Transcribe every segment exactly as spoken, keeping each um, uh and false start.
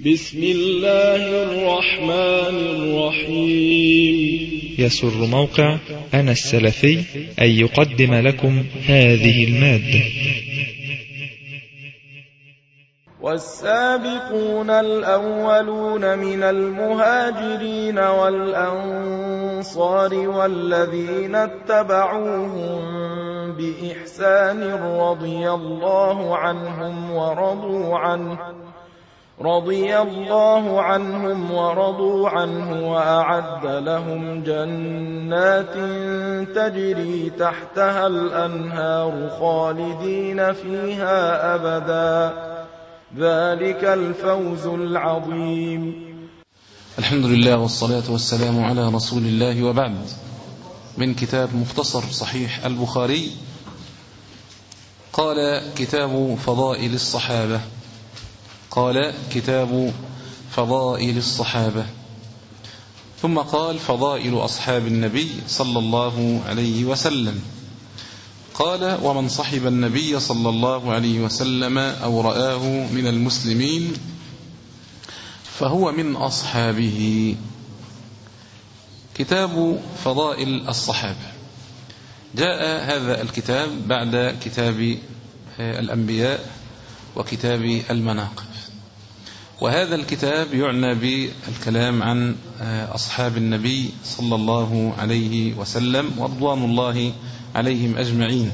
بسم الله الرحمن الرحيم. يسر موقع أنا السلفي أن يقدم لكم هذه المادة. والسابقون الأولون من المهاجرين والأنصار والذين اتبعوهم بإحسان رضي الله عنهم ورضوا عنه رضي الله عنهم ورضوا عنه وأعد لهم جنات تجري تحتها الأنهار خالدين فيها أبدا، ذلك الفوز العظيم. الحمد لله والصلاة والسلام على رسول الله، وبعد. من كتاب مختصر صحيح البخاري. قال كتاب فضائل الصحابة قال كتاب فضائل الصحابة ثم قال فضائل أصحاب النبي صلى الله عليه وسلم. قال ومن صحب النبي صلى الله عليه وسلم أو رآه من المسلمين فهو من أصحابه. كتاب فضائل الصحابة. جاء هذا الكتاب بعد كتاب الأنبياء وكتاب المناقب، وهذا الكتاب يعنى بالكلام عن أصحاب النبي صلى الله عليه وسلم ورضوان الله عليهم أجمعين.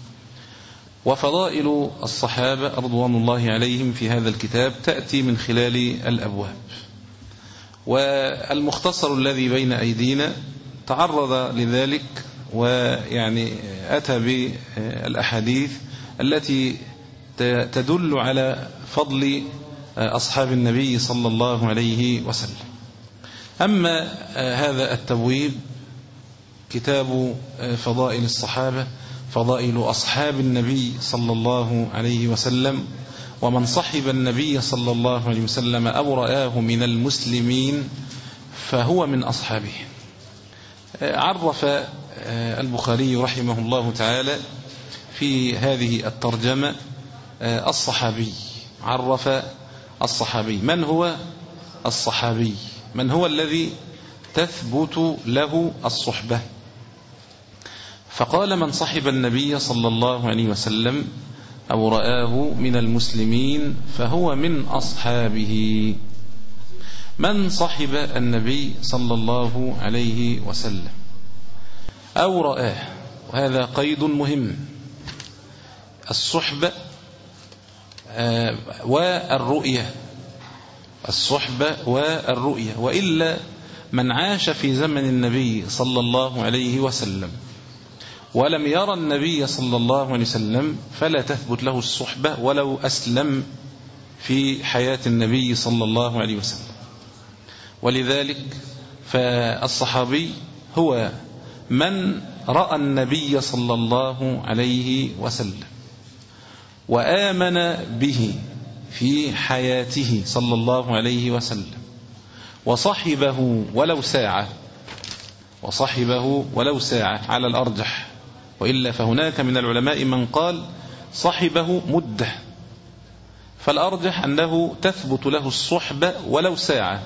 وفضائل الصحابة رضوان الله عليهم في هذا الكتاب تأتي من خلال الأبواب. والمختصر الذي بين أيدينا تعرض لذلك، ويعني أتى بالأحاديث التي تدل على فضل أصحاب النبي صلى الله عليه وسلم. أما هذا التبويب كتاب فضائل الصحابة فضائل أصحاب النبي صلى الله عليه وسلم ومن صحب النبي صلى الله عليه وسلم أو رآه من المسلمين فهو من أصحابه. عرف البخاري رحمه الله تعالى في هذه الترجمة الصحابي. عرف الصحابي. من هو الصحابي؟ من هو الذي تثبت له الصحبة؟ فقال من صحب النبي صلى الله عليه وسلم أو رآه من المسلمين فهو من أصحابه. من صحب النبي صلى الله عليه وسلم أو رآه، وهذا قيد مهم. الصحبة والرؤية، الصحبة والرؤية، وإلا من عاش في زمن النبي صلى الله عليه وسلم ولم يرى النبي صلى الله عليه وسلم فلا تثبت له الصحبة ولو أسلم في حياة النبي صلى الله عليه وسلم. ولذلك فالصحابي هو من رأى النبي صلى الله عليه وسلم وآمن به في حياته صلى الله عليه وسلم وصحبه ولو ساعة وصحبه ولو ساعة على الأرجح، وإلا فهناك من العلماء من قال صحبه مدة، فالأرجح أنه تثبت له الصحبة ولو ساعة.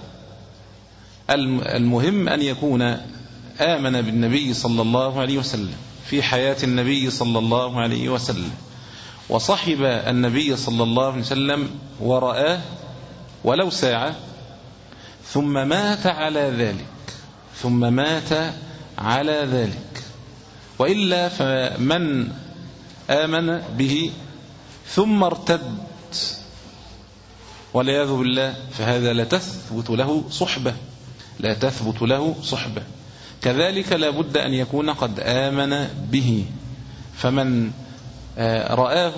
المهم أن يكون آمن بالنبي صلى الله عليه وسلم في حياة النبي صلى الله عليه وسلم وصحب النبي صلى الله عليه وسلم ورآه ولو ساعة، ثم مات على ذلك ثم مات على ذلك وإلا فمن آمن به ثم ارتد والعياذ بالله فهذا لا تثبت له صحبة لا تثبت له صحبة. كذلك لا بد أن يكون قد آمن به، فمن رآه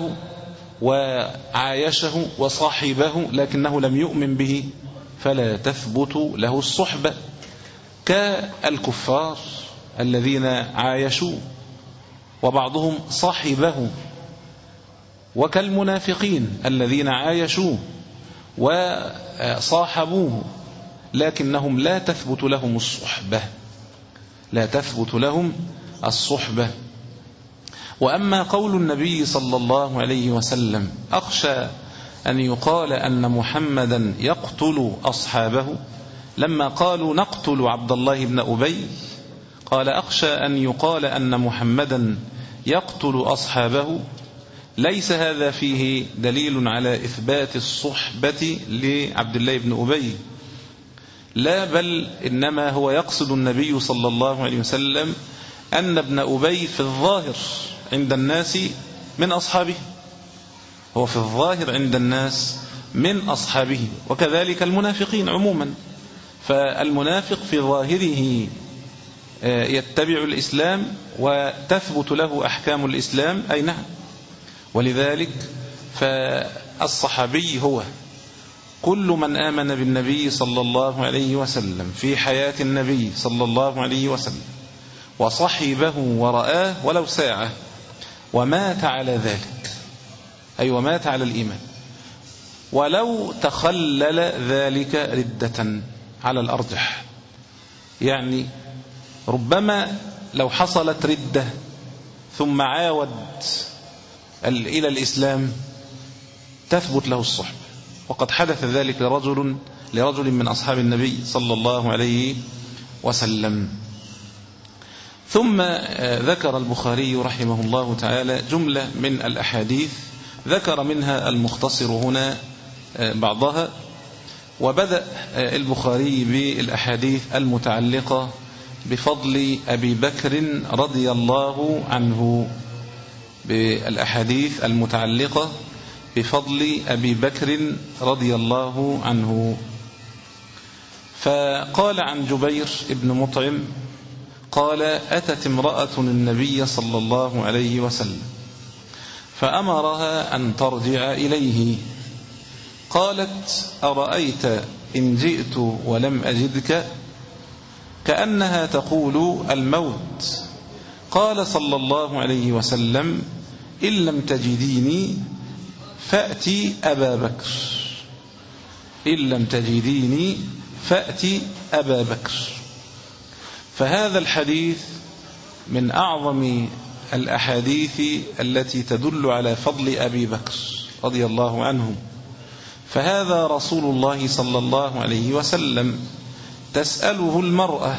وعايشه وصاحبه لكنه لم يؤمن به فلا تثبت له الصحبة، كالكفار الذين عايشوا وبعضهم صاحبه، وكالمنافقين الذين عايشوا وصاحبوه لكنهم لا تثبت لهم الصحبة لا تثبت لهم الصحبة. وأما قول النبي صلى الله عليه وسلم أخشى أن يقال أن محمدا يقتل أصحابه؟ لما قالوا نقتل عبد الله بن أبي قال أخشى أن يقال أن محمدا يقتل أصحابه. ليس هذا فيه دليل على إثبات الصحبة لعبد الله بن أبي، لا، بل إنما هو يقصد النبي صلى الله عليه وسلم أن ابن أبي في الظاهر عند الناس من أصحابه، هو في الظاهر عند الناس من أصحابه، وكذلك المنافقين عموما. فالمنافق في ظاهره يتبع الإسلام وتثبت له أحكام الإسلام، أي نعم. ولذلك فالصحابي هو كل من آمن بالنبي صلى الله عليه وسلم في حياة النبي صلى الله عليه وسلم وصحبه ورآه ولو ساعة ومات على ذلك، أي ومات على الإيمان، ولو تخلل ذلك ردة على الأرجح. يعني ربما لو حصلت ردة ثم عاود إلى الإسلام تثبت له الصحبة، وقد حدث ذلك لرجل لرجل من أصحاب النبي صلى الله عليه وسلم. ثم ذكر البخاري رحمه الله تعالى جملة من الأحاديث، ذكر منها المختصر هنا بعضها. وبدأ البخاري بالأحاديث المتعلقة بفضل أبي بكر رضي الله عنه، بالأحاديث المتعلقة بفضل أبي بكر رضي الله عنه. فقال عن جبير بن مطعم قال أتت امرأة النبي صلى الله عليه وسلم فأمرها أن ترجع إليه، قالت أرأيت إن جئت ولم أجدك؟ كأنها تقول الموت. قال صلى الله عليه وسلم إن لم تجديني فأتي أبا بكر، إن لم تجديني فأتي أبا بكر. فهذا الحديث من أعظم الأحاديث التي تدل على فضل أبي بكر رضي الله عنه. فهذا رسول الله صلى الله عليه وسلم تسأله المرأة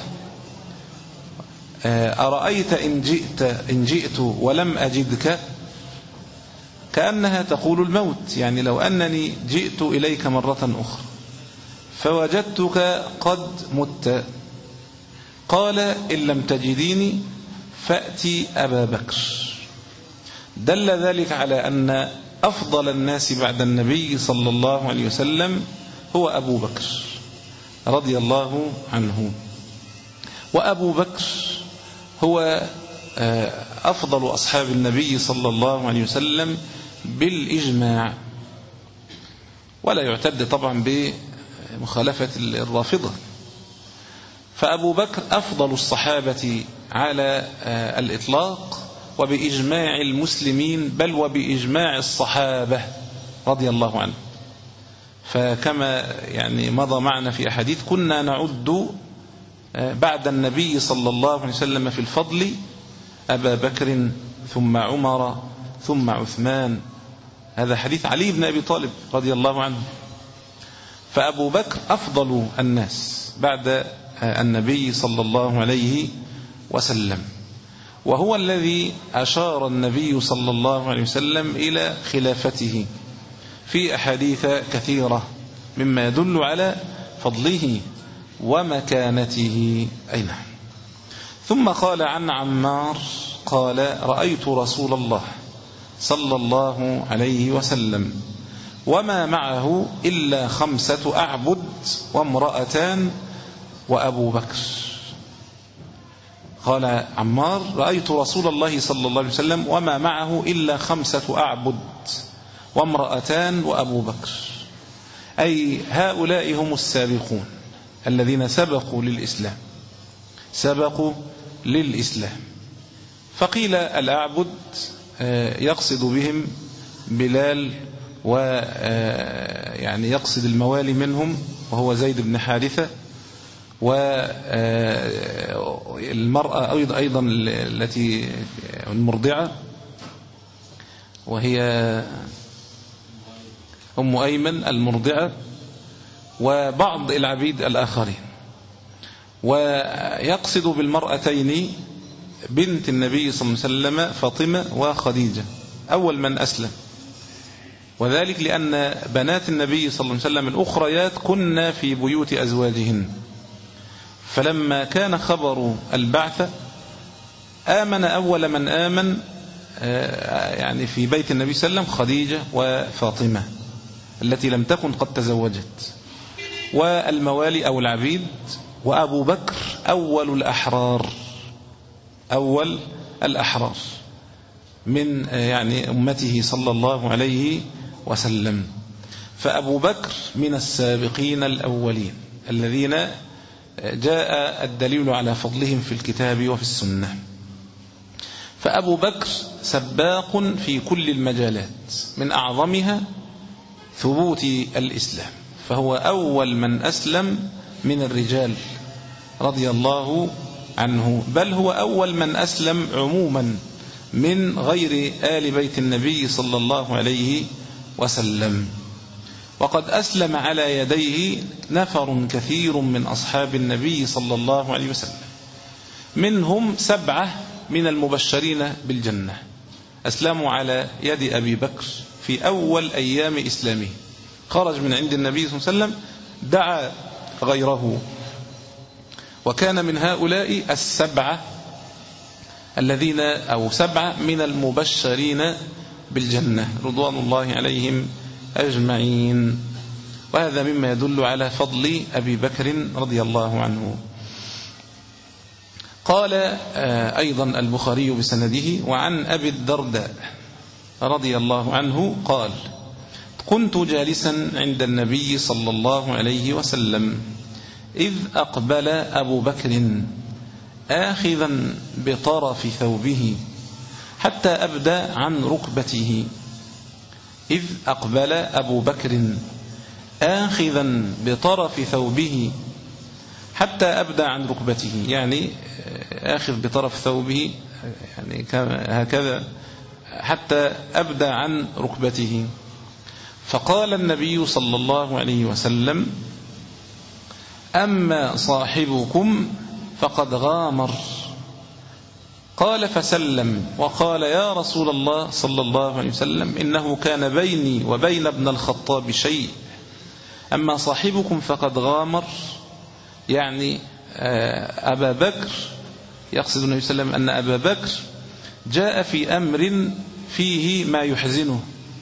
أرأيت إن جئت, إن جئت ولم أجدك؟ كأنها تقول الموت، يعني لو أنني جئت إليك مرة أخرى فوجدتك قد مت. قال إن لم تجديني فأتي أبا بكر. دل ذلك على أن أفضل الناس بعد النبي صلى الله عليه وسلم هو أبو بكر رضي الله عنه. وأبو بكر هو أفضل أصحاب النبي صلى الله عليه وسلم بالإجماع، ولا يعتد طبعا بمخالفة الرافضة. فأبو بكر أفضل الصحابة على الإطلاق وبإجماع المسلمين، بل وبإجماع الصحابة رضي الله عنه. فكما يعني مضى معنا في أحاديث كنا نعد بعد النبي صلى الله عليه وسلم في الفضل أبا بكر ثم عمر ثم عثمان. هذا حديث علي بن أبي طالب رضي الله عنه. فأبو بكر أفضل الناس بعد النبي صلى الله عليه وسلم، وهو الذي أشار النبي صلى الله عليه وسلم إلى خلافته في أحاديث كثيرة مما يدل على فضله ومكانته. أين ثم قال عن عمار قال رأيت رسول الله صلى الله عليه وسلم وما معه إلا خمسة أعبد وامرأتان وأبو بكر. قال عمار رأيت رسول الله صلى الله عليه وسلم وما معه إلا خمسة أعبد وامرأتان وأبو بكر، أي هؤلاء هم السابقون الذين سبقوا للإسلام سبقوا للإسلام. فقيل الأعبد يقصد بهم بلال، ويعني يقصد الموالي منهم وهو زيد بن حارثة، والمرأة أيضا التي المرضعة وهي أم أيمن المرضعة وبعض العبيد الآخرين. ويقصد بالمرأتين بنت النبي صلى الله عليه وسلم فاطمة وخديجة أول من أسلم، وذلك لأن بنات النبي صلى الله عليه وسلم الأخريات كن في بيوت أزواجهن، فلما كان خبر البعثة آمن أول من آمن يعني في بيت النبي صلى الله عليه وسلم خديجة وفاطمة التي لم تكن قد تزوجت، والموالي أو العبيد، وأبو بكر أول الأحرار أول الأحرار من يعني أمته صلى الله عليه وسلم. فأبو بكر من السابقين الأولين الذين جاء الدليل على فضلهم في الكتاب وفي السنة. فأبو بكر سباق في كل المجالات، من أعظمها ثبوت الإسلام، فهو أول من أسلم من الرجال رضي الله عنه، بل هو أول من أسلم عموما من غير آل بيت النبي صلى الله عليه وسلم. وقد أسلم على يديه نفر كثير من أصحاب النبي صلى الله عليه وسلم، منهم سبعة من المبشرين بالجنة أسلموا على يد أبي بكر في أول أيام إسلامه، خرج من عند النبي صلى الله عليه وسلم دعا غيره، وكان من هؤلاء السبعة الذين أو سبعة من المبشرين بالجنة رضوان الله عليهم أجمعين. وهذا مما يدل على فضل أبي بكر رضي الله عنه. قال أيضا البخاري بسنده وعن أبي الدرداء رضي الله عنه قال كنت جالسا عند النبي صلى الله عليه وسلم إذ أقبل أبو بكر آخذا بطرف ثوبه حتى أبدى عن ركبته. إذ أقبل أبو بكر آخذا بطرف ثوبه حتى أبدى عن ركبته، يعني آخذ بطرف ثوبه يعني هكذا حتى أبدى عن ركبته. فقال النبي صلى الله عليه وسلم أما صاحبكم فقد غامر. قال فسلم وقال يا رسول الله صلى الله عليه وسلم إنه كان بيني وبين ابن الخطاب شيء. أما صاحبكم فقد غامر يعني أبا بكر، يقصد النبي صلى الله عليه وسلم أن أبا بكر جاء في أمر فيه ما يحزنه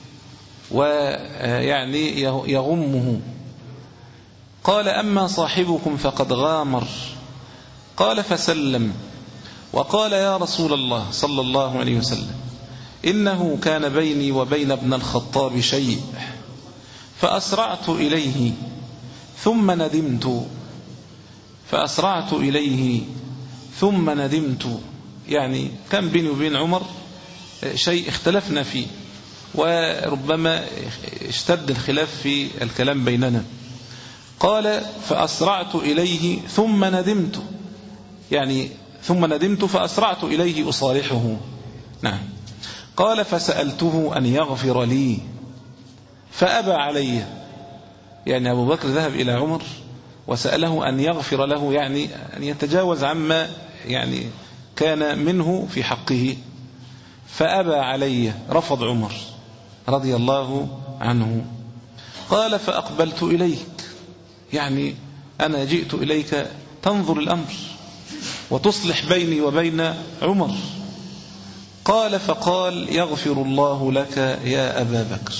ويعني يغمه. قال أما صاحبكم فقد غامر. قال فسلم وقال يا رسول الله صلى الله عليه وسلم إنه كان بيني وبين ابن الخطاب شيء فأسرعت إليه ثم ندمت فأسرعت إليه ثم ندمت، يعني كان بيني وبين عمر شيء اختلفنا فيه وربما اشتد الخلاف في الكلام بيننا. قال فأسرعت إليه ثم ندمت، يعني ثم ندمت فأسرعت إليه أصالحه. نعم. قال فسألته أن يغفر لي فأبى علي، يعني أبو بكر ذهب إلى عمر وسأله أن يغفر له، يعني أن يتجاوز عما يعني كان منه في حقه، فأبى علي، رفض عمر رضي الله عنه. قال فأقبلت إليك، يعني أنا جئت إليك تنظر الأمر وتصلح بيني وبين عمر. قال فقال يغفر الله لك يا أبا بكر.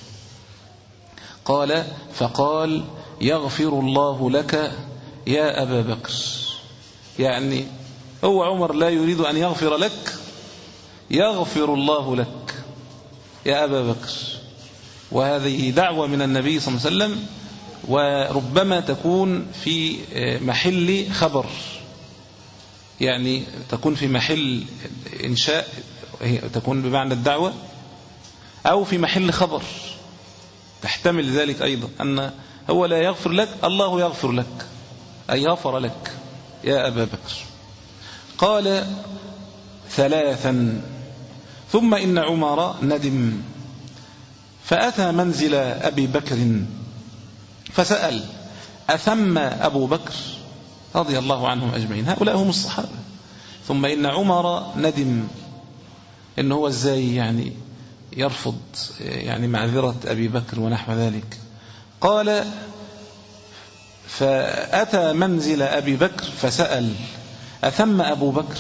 قال فقال يغفر الله لك يا أبا بكر، يعني هو عمر لا يريد أن يغفر لك، يغفر الله لك يا أبا بكر. وهذه دعوة من النبي صلى الله عليه وسلم، وربما تكون في محل خبر، يعني تكون في محل إنشاء، تكون بمعنى الدعوة، أو في محل خبر تحتمل ذلك أيضا، أن هو لا يغفر لك، الله يغفر لك، أي غفر لك يا أبا بكر. قال ثلاثا ثم إن عمر ندم فأتى منزل أبي بكر فسأل أثم أبو بكر رضي الله عنهم أجمعين. هؤلاء هم الصحابة. ثم إن عمر ندم إن هو إزاي يعني يرفض يعني معذرة أبي بكر ونحو ذلك. قال فأتى منزل أبي بكر فسأل أثم أبو بكر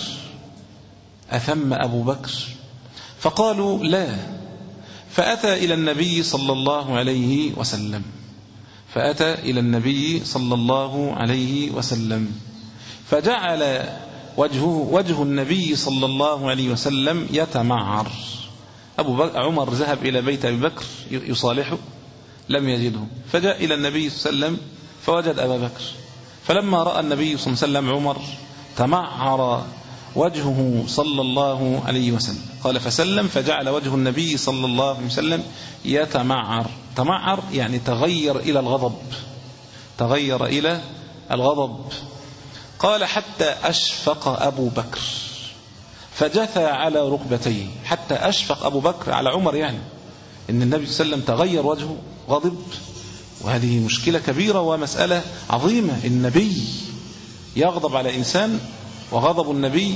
أثم أبو بكر فقالوا لا. فأتى إلى النبي صلى الله عليه وسلم فأتى إلى النبي صلى الله عليه وسلم فجعل وجهه وجه النبي صلى الله عليه وسلم يتمعر. أبو بكر عمر ذهب إلى بيت أبي بكر يصالحه لم يجده، فجاء إلى النبي صلى الله عليه وسلم فوجد أبا بكر، فلما رأى النبي صلى الله عليه وسلم عمر تمعر وجهه صلى الله عليه وسلم. قال فسلم فجعل وجه النبي صلى الله عليه وسلم يتمعر. تمعر يعني تغير إلى الغضب، تغير إلى الغضب. قال حتى أشفق أبو بكر فجثى على ركبتيه. حتى أشفق أبو بكر على عمر، يعني إن النبي صلى الله عليه وسلم تغير وجهه غضب، وهذه مشكلة كبيرة ومسألة عظيمة. النبي يغضب على إنسان، وغضب النبي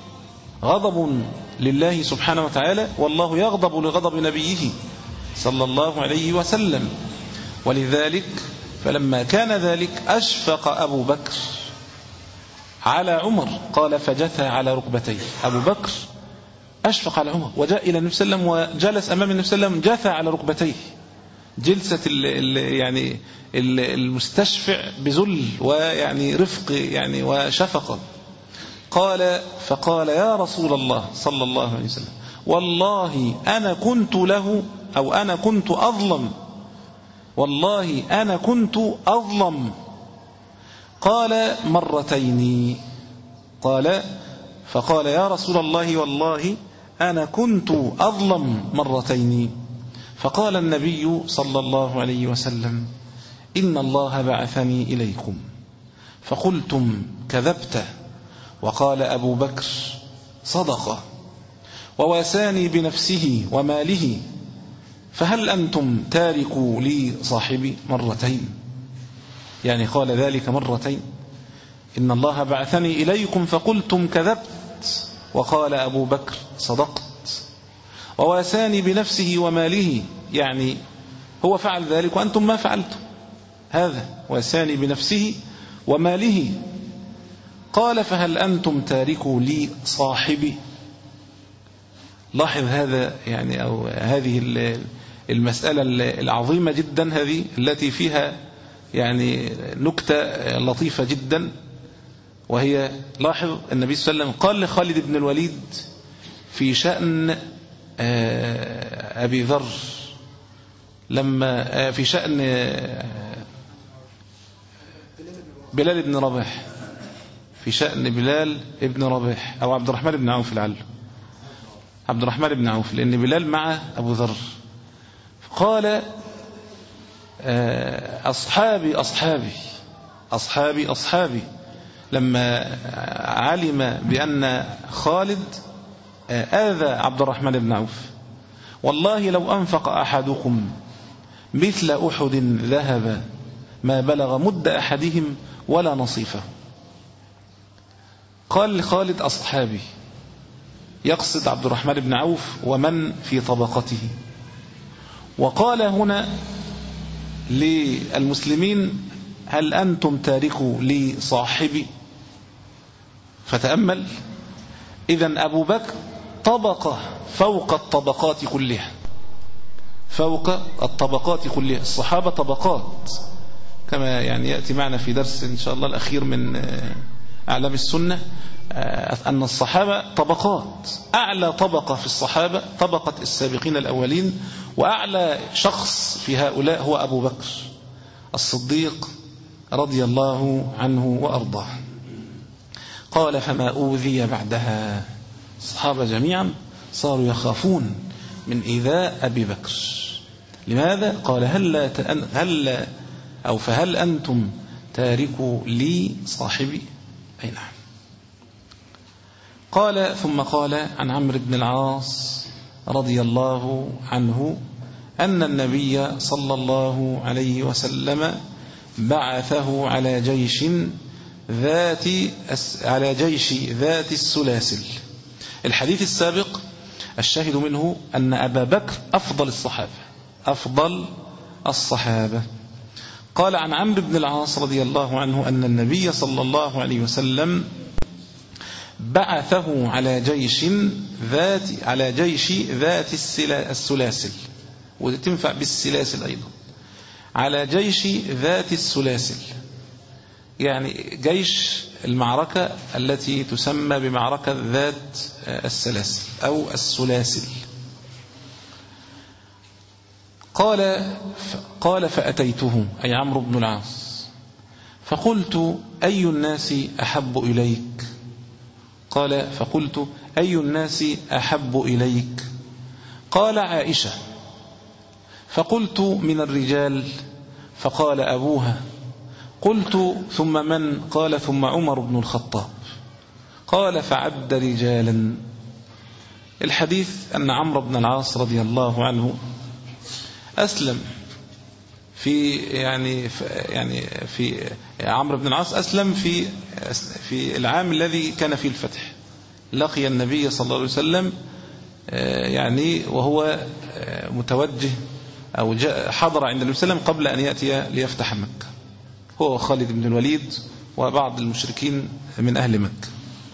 غضب لله سبحانه وتعالى، والله يغضب لغضب نبيه صلى الله عليه وسلم. ولذلك فلما كان ذلك أشفق أبو بكر على عمر. قال فجثى على ركبتيه. أبو بكر أشفق على عمر وجاء إلى النبي صلى الله عليه وسلم وجلس أمام النبي صلى الله عليه وسلم، جثى على ركبتيه جلسة ال ال يعني ال المستشفع بذل ويعني رفق يعني وشفقة. قال فقال يا رسول الله صلى الله عليه وسلم والله أنا كنت له أو أنا كنت أظلم، والله أنا كنت أظلم. قال مرتين. قال فقال يا رسول الله والله أنا كنت أظلم مرتين. فقال النبي صلى الله عليه وسلم إن الله بعثني إليكم فقلتم كذبت. وقال أبو بكر صدق وواساني بنفسه وماله، فهل أنتم تاركوا لي صاحبي مرتين؟ يعني قال ذلك مرتين. إن الله بعثني إليكم فقلتم كذبت. وقال أبو بكر صدقت وواساني بنفسه وماله، يعني هو فعل ذلك وأنتم ما فعلتم. هذا واساني بنفسه وماله. قال فهل أنتم تاركوا لي صاحبي؟ لاحظ هذا يعني أو هذه المسألة العظيمة جدا، هذه التي فيها يعني نكتة لطيفة جدا، وهي لاحظ النبي صلى الله عليه وسلم قال لخالد بن الوليد في شأن أبي ذر، لما في شأن بلال بن رباح، في شأن بلال بن رباح أو عبد الرحمن بن عوف، لعله عبد الرحمن بن عوف، لأن بلال مع أبو ذر. قال أصحابي أصحابي أصحابي أصحابي لما علم بأن خالد آذى عبد الرحمن بن عوف، والله لو أنفق أحدكم مثل أحد ذهب ما بلغ مد أحدهم ولا نصيفه. قال لخالد أصحابي، يقصد عبد الرحمن بن عوف ومن في طبقته. وقال هنا للمسلمين هل أنتم تاركوا لي صاحبي؟ فتأمل، إذن أبو بكر طبقة فوق الطبقات كلها، فوق الطبقات كلها. الصحابة طبقات، كما يعني يأتي معنا في درس إن شاء الله الأخير من أعلام السنة أن الصحابة طبقات. أعلى طبقة في الصحابة طبقة السابقين الأولين، وأعلى شخص في هؤلاء هو أبو بكر الصديق رضي الله عنه وأرضاه. قال فما أوذي بعدها. الصحابة جميعا صاروا يخافون من إيذاء أبي بكر. لماذا؟ قال هل, هل أو فهل أنتم تاركوا لي صاحبي؟ أي نعم. قال ثم قال عن عمرو بن العاص رضي الله عنه أن النبي صلى الله عليه وسلم بعثه على جيش ذات على جيش ذات السلاسل. الحديث السابق الشاهد منه أن أبا بكر أفضل الصحابة أفضل الصحابة قال عن عمرو بن العاص رضي الله عنه أن النبي صلى الله عليه وسلم بعثه على جيش ذات على جيش ذات السلاسل، وتنفع بالسلاسل أيضا، على جيش ذات السلاسل، يعني جيش المعركة التي تسمى بمعركة ذات السلاسل أو السلاسل. قال قال فأتيته أي عمرو بن العاص فقلت أي الناس أحب إليك؟ قال فقلت أي الناس أحب إليك؟ قال عائشة. فقلت من الرجال؟ فقال أبوها. قلت ثم من؟ قال ثم عمر بن الخطاب. قال فعد رجالا. الحديث أن عمرو بن العاص رضي الله عنه أسلم في يعني يعني في عمرو بن العاص أسلم في في العام الذي كان فيه الفتح، لقي النبي صلى الله عليه وسلم يعني وهو متوجه أو جاء حضر عند النبي صلى الله عليه وسلم قبل أن يأتي ليفتح مكة، هو خالد بن الوليد وبعض المشركين من أهل مكة.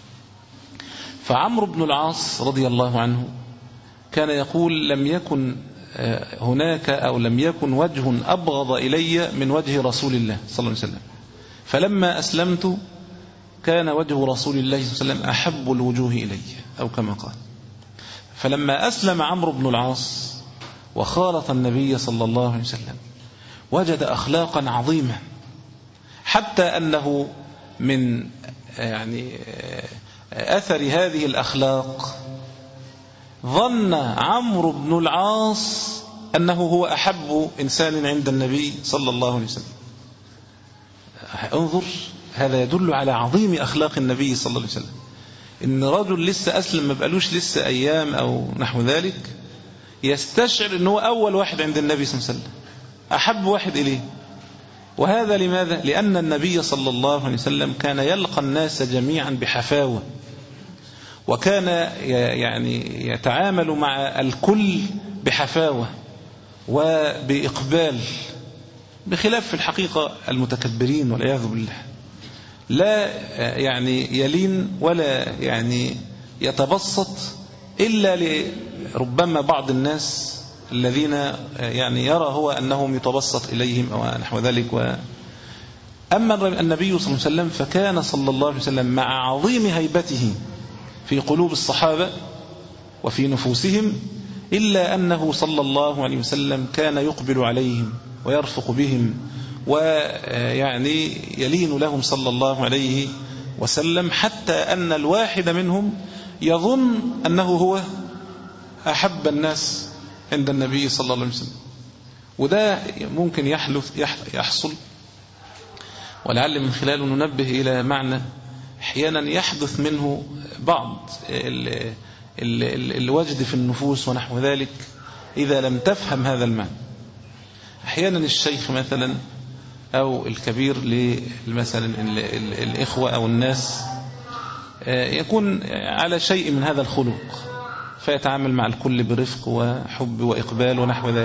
فعمرو بن العاص رضي الله عنه كان يقول لم يكن هناك أو لم يكن وجه أبغض إلي من وجه رسول الله صلى الله عليه وسلم، فلما أسلمت كان وجه رسول الله صلى الله عليه وسلم أحب الوجوه إلي أو كما قال. فلما أسلم عمرو بن العاص وخالط النبي صلى الله عليه وسلم وجد أخلاقا عظيمة، حتى أنه من يعني أثر هذه الأخلاق ظن عمرو بن العاص أنه هو أحب إنسان عند النبي صلى الله عليه وسلم. انظر، هذا يدل على عظيم أخلاق النبي صلى الله عليه وسلم، إن رجل لسه أسلم ما بقالوش لسه أيام أو نحو ذلك يستشعر أنه أول واحد عند النبي صلى الله عليه وسلم، أحب واحد إليه. وهذا لماذا؟ لأن النبي صلى الله عليه وسلم كان يلقى الناس جميعا بحفاوة، وكان يعني يتعامل مع الكل بحفاوة وبإقبال، بخلاف في الحقيقة المتكبرين والعياذ بالله، لا يعني يلين ولا يعني يتبسط إلا لربما بعض الناس الذين يعني يرى هو أنهم يتبسط إليهم أو نحو ذلك. و أما النبي صلى الله عليه وسلم فكان صلى الله عليه وسلم مع عظيم هيبته في قلوب الصحابة وفي نفوسهم، إلا أنه صلى الله عليه وسلم كان يقبل عليهم ويرفق بهم ويعني يلين لهم صلى الله عليه وسلم، حتى أن الواحد منهم يظن أنه هو أحب الناس عند النبي صلى الله عليه وسلم. وده ممكن يحلث يحصل، ولعل من خلاله ننبه إلى معنى أحيانا يحدث منه بعض ال ال ال الوجد في النفوس ونحو ذلك إذا لم تفهم هذا المعنى. أحيانا الشيخ مثلا أو الكبير مثلا الإخوة أو الناس يكون على شيء من هذا الخلق، فيتعامل مع الكل برفق وحب وإقبال ونحو ذلك.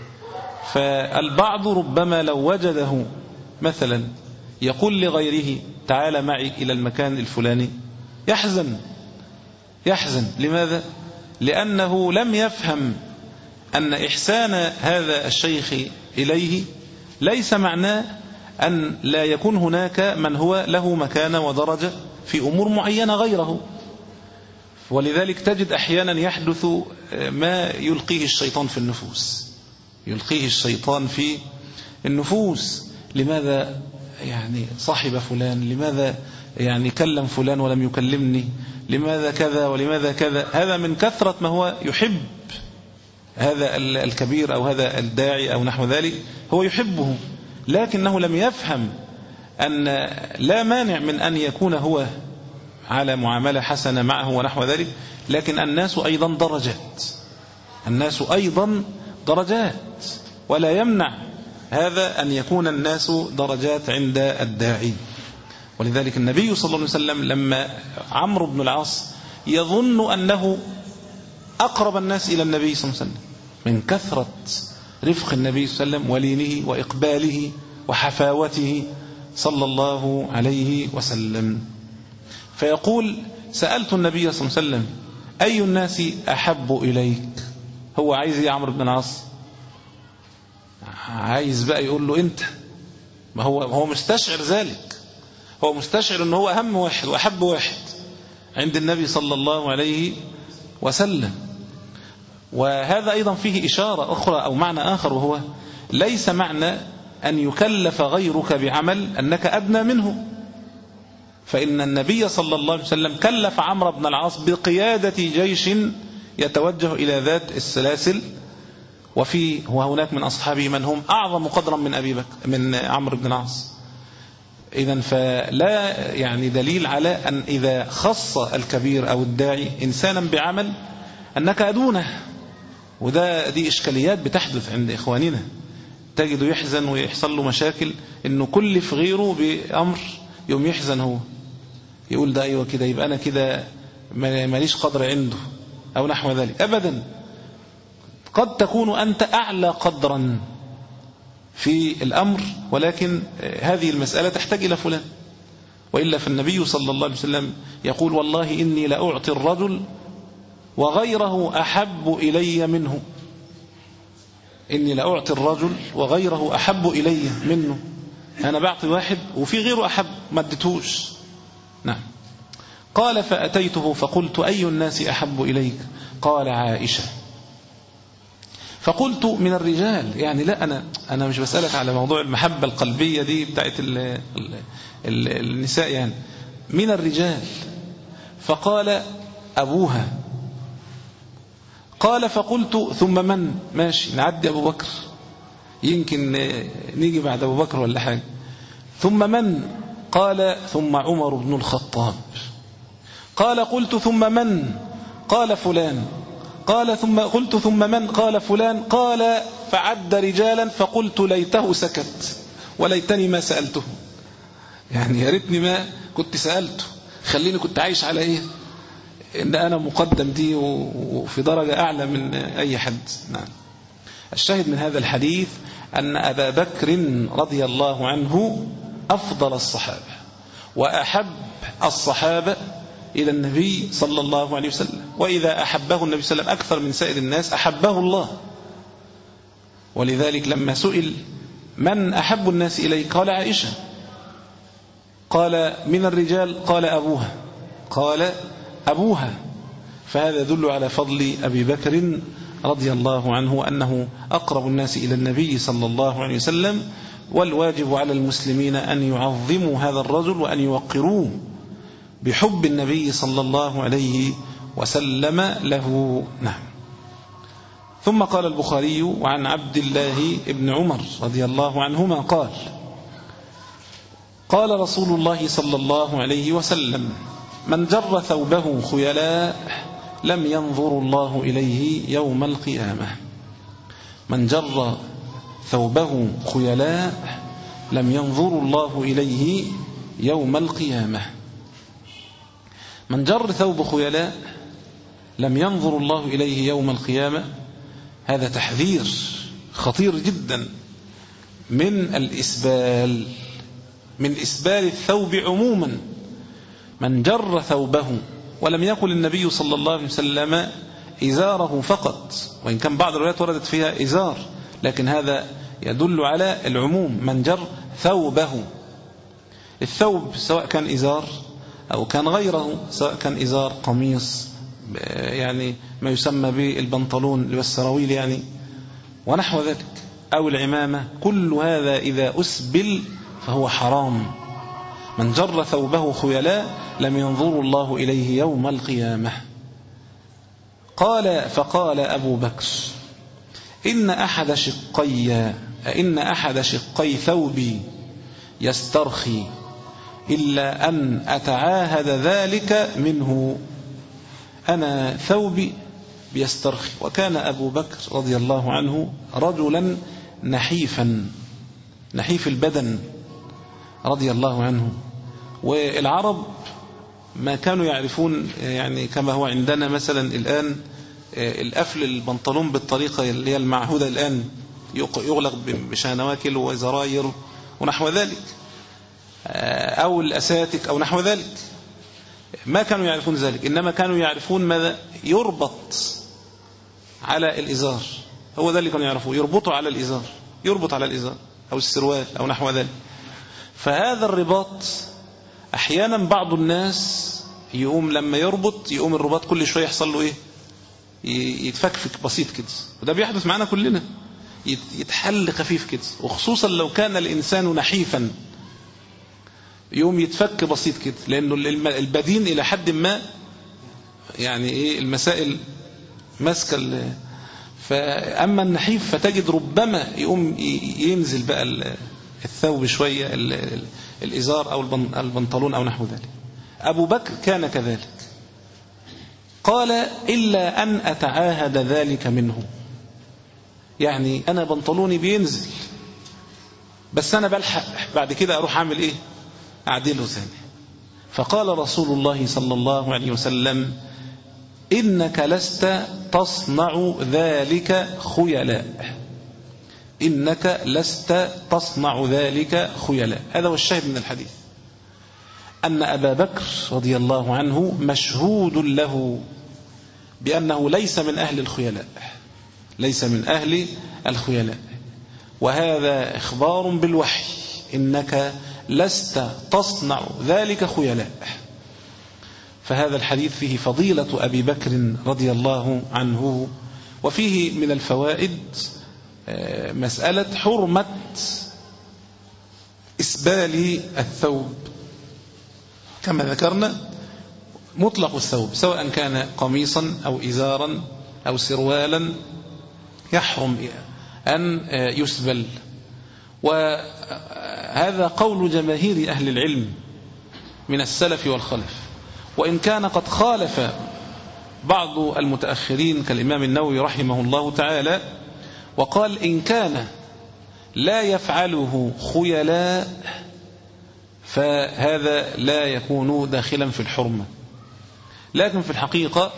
فالبعض ربما لو وجده مثلا يقول لغيره تعال معي إلى المكان الفلاني يحزن يحزن لماذا؟ لأنه لم يفهم أن إحسان هذا الشيخ إليه ليس معناه أن لا يكون هناك من هو له مكانة ودرجة في أمور معينة غيره. ولذلك تجد أحيانا يحدث ما يلقيه الشيطان في النفوس، يلقيه الشيطان في النفوس. لماذا يعني صاحب فلان؟ لماذا يعني كلم فلان ولم يكلمني؟ لماذا كذا ولماذا كذا؟ هذا من كثرة ما هو يحب هذا الكبير أو هذا الداعي أو نحو ذلك، هو يحبه، لكنه لم يفهم أن لا مانع من أن يكون هو على معاملة حسنة معه ونحو ذلك، لكن الناس أيضا درجات، الناس أيضا درجات، ولا يمنع هذا أن يكون الناس درجات عند الداعي. ولذلك النبي صلى الله عليه وسلم لما عمرو بن العاص يظن أنه أقرب الناس إلى النبي صلى الله عليه وسلم من كثرة رفق النبي صلى الله عليه وسلم ولينه وإقباله وحفاوته صلى الله عليه وسلم، فيقول: سألت النبي صلى الله عليه وسلم أي الناس أحب إليك؟ هو عايز يا عمرو بن العاص؟ عايز بقى يقول له أنت، ما هو هو مستشعر ذلك، هو مستشعر أنه هو أهم واحد وأحب واحد عند النبي صلى الله عليه وسلم. وهذا أيضا فيه إشارة أخرى أو معنى آخر، وهو ليس معنى أن يكلف غيرك بعمل أنك أدنى منه، فإن النبي صلى الله عليه وسلم كلف عمرو بن العاص بقيادة جيش يتوجه إلى ذات السلاسل، وفي وهناك من أصحابه من هم أعظم قدرا من أبي بكر من عمرو بن العاص. إذن فلا يعني دليل على أن إذا خص الكبير أو الداعي إنسانا بعمل أنك أدونه، وده دي إشكاليات بتحدث عند إخواننا، تجد يحزن ويحصل له مشاكل إنه كلف غيره بأمر يوم يحزن هو، يقول ده أيوة كده يبقى أنا كده ماليش قدر عنده أو نحو ذلك. أبدا، قد تكون أنت أعلى قدرا في الأمر، ولكن هذه المسألة تحتاج إلى فلان. وإلا فالنبي صلى الله عليه وسلم يقول: والله إني لأعطي الرجل وغيره أحب إلي منه، إني لأعطي الرجل وغيره أحب إلي منه، أنا بعطي واحد وفي غيره أحب ما اديتهوش. نعم. قال: فأتيته فقلت: أي الناس أحب إليك؟ قال: عائشة. فقلت: من الرجال؟ يعني لا، أنا أنا مش بسألك على موضوع المحبة القلبية دي بتاعت ال ال ال النساء، يعني من الرجال. فقال: أبوها. قال: فقلت: ثم من؟ ماشي، نعدي أبو بكر، يمكن نيجي بعد أبو بكر ولا حاجة. ثم من؟ قال: ثم عمر بن الخطاب. قال: قلت: ثم من؟ قال: فلان. قال: ثم قلت: ثم من؟ قال: فلان. قال: فعد رجالا، فقلت: ليته سكت وليتني ما سألته، يعني يا ريتني ما كنت سألته، خليني كنت عايش على ايه، ان انا مقدم دي وفي درجة اعلى من اي حد. نعم. الشاهد من هذا الحديث ان ابا بكر رضي الله عنه افضل الصحابة واحب الصحابة إلى النبي صلى الله عليه وسلم، وإذا أحبه النبي صلى الله عليه وسلم أكثر من سائر الناس أحبه الله. ولذلك لما سئل من أحب الناس إليه قال: عائشة. قال: من الرجال؟ قال: أبوها. قال: أبوها. فهذا يدل على فضل أبي بكر رضي الله عنه أنه أقرب الناس إلى النبي صلى الله عليه وسلم، والواجب على المسلمين أن يعظموا هذا الرجل وأن يوقروه بحب النبي صلى الله عليه وسلم له. نعم. ثم قال البخاري: وعن عبد الله بن عمر رضي الله عنهما قال: قال رسول الله صلى الله عليه وسلم: من جر ثوبه خيلاء لم ينظر الله إليه يوم القيامة. من جر ثوبه خيلاء لم ينظر الله إليه يوم القيامة. من جر ثوب خيلاء لم ينظر الله إليه يوم القيامة، هذا تحذير خطير جدا من الإسبال، من إسبال الثوب عموما. من جر ثوبه، ولم يقل النبي صلى الله عليه وسلم إزاره فقط، وإن كان بعض الروايات وردت فيها إزار، لكن هذا يدل على العموم. من جر ثوبه، الثوب سواء كان إزار أو كان غيره، سواء كان إزار قميص، يعني ما يسمى بالبنطلون والسراويل يعني ونحو ذلك، أو العمامة، كل هذا إذا أسبل فهو حرام. من جر ثوبه خيلاء لم ينظر الله إليه يوم القيامة. قال: فقال أبو بكر: إن أحد شقي إن أحد شقي ثوبي يسترخي إلا أن أتعاهد ذلك منه. أنا ثوبي بيسترخي. وكان أبو بكر رضي الله عنه رجلا نحيفا نحيف البدن رضي الله عنه. والعرب ما كانوا يعرفون يعني كما هو عندنا مثلا الآن القفل البنطلون بالطريقة اللي هي المعهودة الآن، يغلق بشنواكل وزراير ونحو ذلك، أو الأساتك أو نحو ذلك. ما كانوا يعرفون ذلك، إنما كانوا يعرفون ماذا؟ يربط على الإزار. هو ذلك كانوا يعرفون، يربطوا على الإزار، يربط على الإزار أو السروال أو نحو ذلك. فهذا الرباط أحيانا بعض الناس يقوم لما يربط يقوم الرباط كل شوية يحصل له إيه؟ يتفكفك بسيط كده، وده بيحدث معنا كلنا، يتحل خفيف كده، وخصوصا لو كان الإنسان نحيفا يوم يتفك بسيط كده، لأنه البدين إلى حد ما يعني إيه المسائل ماسكة. فأما النحيف فتجد ربما يقوم ينزل بقى الثوب شوية، الإزار أو البنطلون أو نحو ذلك. أبو بكر كان كذلك، قال إلا أن أتعاهد ذلك منه، يعني أنا بنطلوني بينزل بس أنا بلحق بعد كده أروح أعمل إيه؟ أعدله ثاني. فقال رسول الله صلى الله عليه وسلم إنك لست تصنع ذلك خيلاء، إنك لست تصنع ذلك خيلاء. هذا هو الشاهد من الحديث، أن أبا بكر رضي الله عنه مشهود له بأنه ليس من أهل الخيلاء، ليس من أهل الخيلاء. وهذا إخبار بالوحي، إنك لست تصنع ذلك خيلاء. فهذا الحديث فيه فضيلة أبي بكر رضي الله عنه. وفيه من الفوائد مسألة حرمة إسبال الثوب، كما ذكرنا مطلق الثوب سواء كان قميصا أو إزارا أو سروالا يحرم أن يسبل. وهذا قول جماهير أهل العلم من السلف والخلف، وإن كان قد خالف بعض المتأخرين كالإمام النووي رحمه الله تعالى، وقال إن كان لا يفعله خيلاء فهذا لا يكون داخلا في الحرمة. لكن في الحقيقة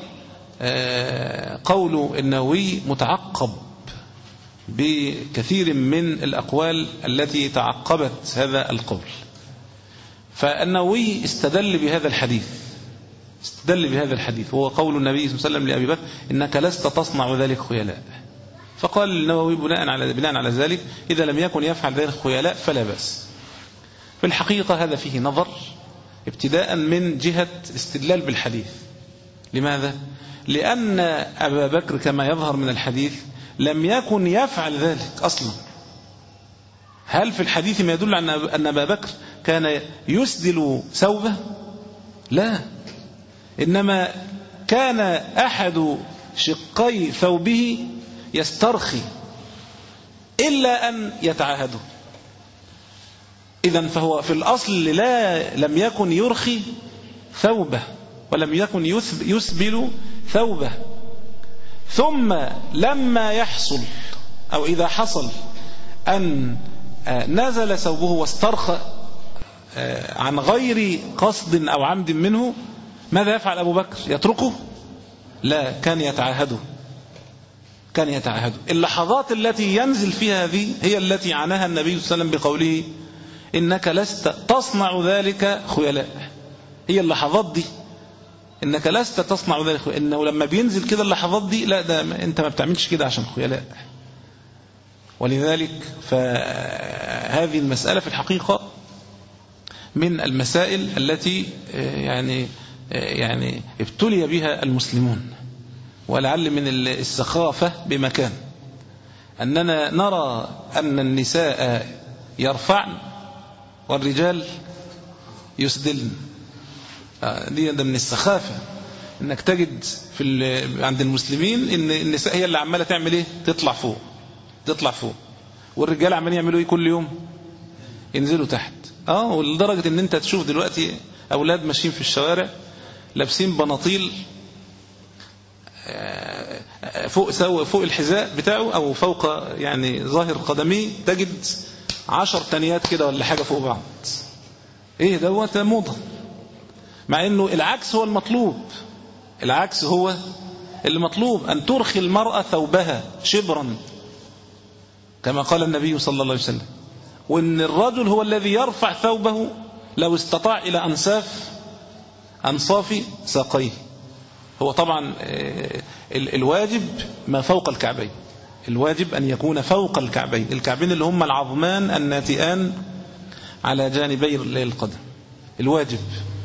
قول النووي متعقب بكثير من الأقوال التي تعقبت هذا القول. فالنووي استدل بهذا الحديث، استدل بهذا الحديث وهو قول النبي صلى الله عليه وسلم لأبي بكر إنك لست تصنع ذلك خيلاء. فقال النووي بناء على بناء على ذلك إذا لم يكن يفعل ذلك خيلاء فلا بأس. في الحقيقة هذا فيه نظر ابتداء من جهة استدلال بالحديث. لماذا؟ لأن أبا بكر كما يظهر من الحديث لم يكن يفعل ذلك أصلا. هل في الحديث ما يدل على أن أبا بكر كان يسدل ثوبه؟ لا، إنما كان أحد شقي ثوبه يسترخي إلا أن يتعاهده. إذن فهو في الأصل لا لم يكن يرخي ثوبه ولم يكن يسبل ثوبه، ثم لما يحصل أو إذا حصل أن نزل ثوبه واسترخى عن غير قصد أو عمد منه، ماذا يفعل أبو بكر؟ يتركه؟ لا، كان يتعاهده، كان يتعاهده. اللحظات التي ينزل فيها هذه هي التي عناها النبي صلى الله عليه وسلم بقوله إنك لست تصنع ذلك خيلاء. هي اللحظات دي، إنك لست تصنع ذلك، إنه لما بينزل كده اللحظات دي لا، ده أنت ما بتعملش كده عشان خيلاء. ولذلك فهذه المسألة في الحقيقة من المسائل التي يعني يعني ابتلي بها المسلمون، ولعل من السخافة بمكان أننا نرى أن النساء يرفعن والرجال يسدلن. دي ده من السخافة انك تجد في عند المسلمين ان النساء هي اللي عماله تعمل ايه؟ تطلع فوق تطلع فوق والرجال عمالين يعملوا ايه كل يوم؟ ينزلوا تحت. اه ولدرجه ان انت تشوف دلوقتي اولاد ماشيين في الشوارع لابسين بناطيل فوق سو فوق الحذاء بتاعه أو فوق يعني ظاهر قدميه تجد عشر تانيات كده ولا حاجة فوق بعض. إيه دوت موضة، مع إنه العكس هو المطلوب. العكس هو المطلوب، أن ترخي المرأة ثوبها شبرا كما قال النبي صلى الله عليه وسلم، وإن الرجل هو الذي يرفع ثوبه لو استطاع إلى أنساف أنصاف ساقيه. هو طبعا الواجب ما فوق الكعبين، الواجب أن يكون فوق الكعبين، الكعبين اللي هم العظمان الناتئان على جانبي القدم، الواجب.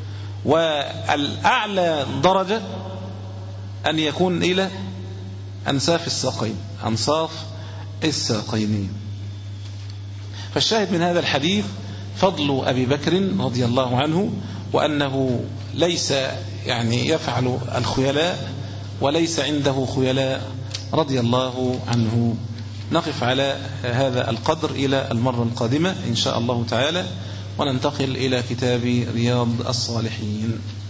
والأعلى درجة أن يكون إلى أنساف الساقين، أنصاف الساقين. فالشاهد من هذا الحديث فضل أبي بكر رضي الله عنه، وأنه ليس يعني يفعل الخيلاء وليس عنده خيلاء رضي الله عنه. نقف على هذا القدر إلى المرة القادمة إن شاء الله تعالى، وننتقل إلى كتاب رياض الصالحين.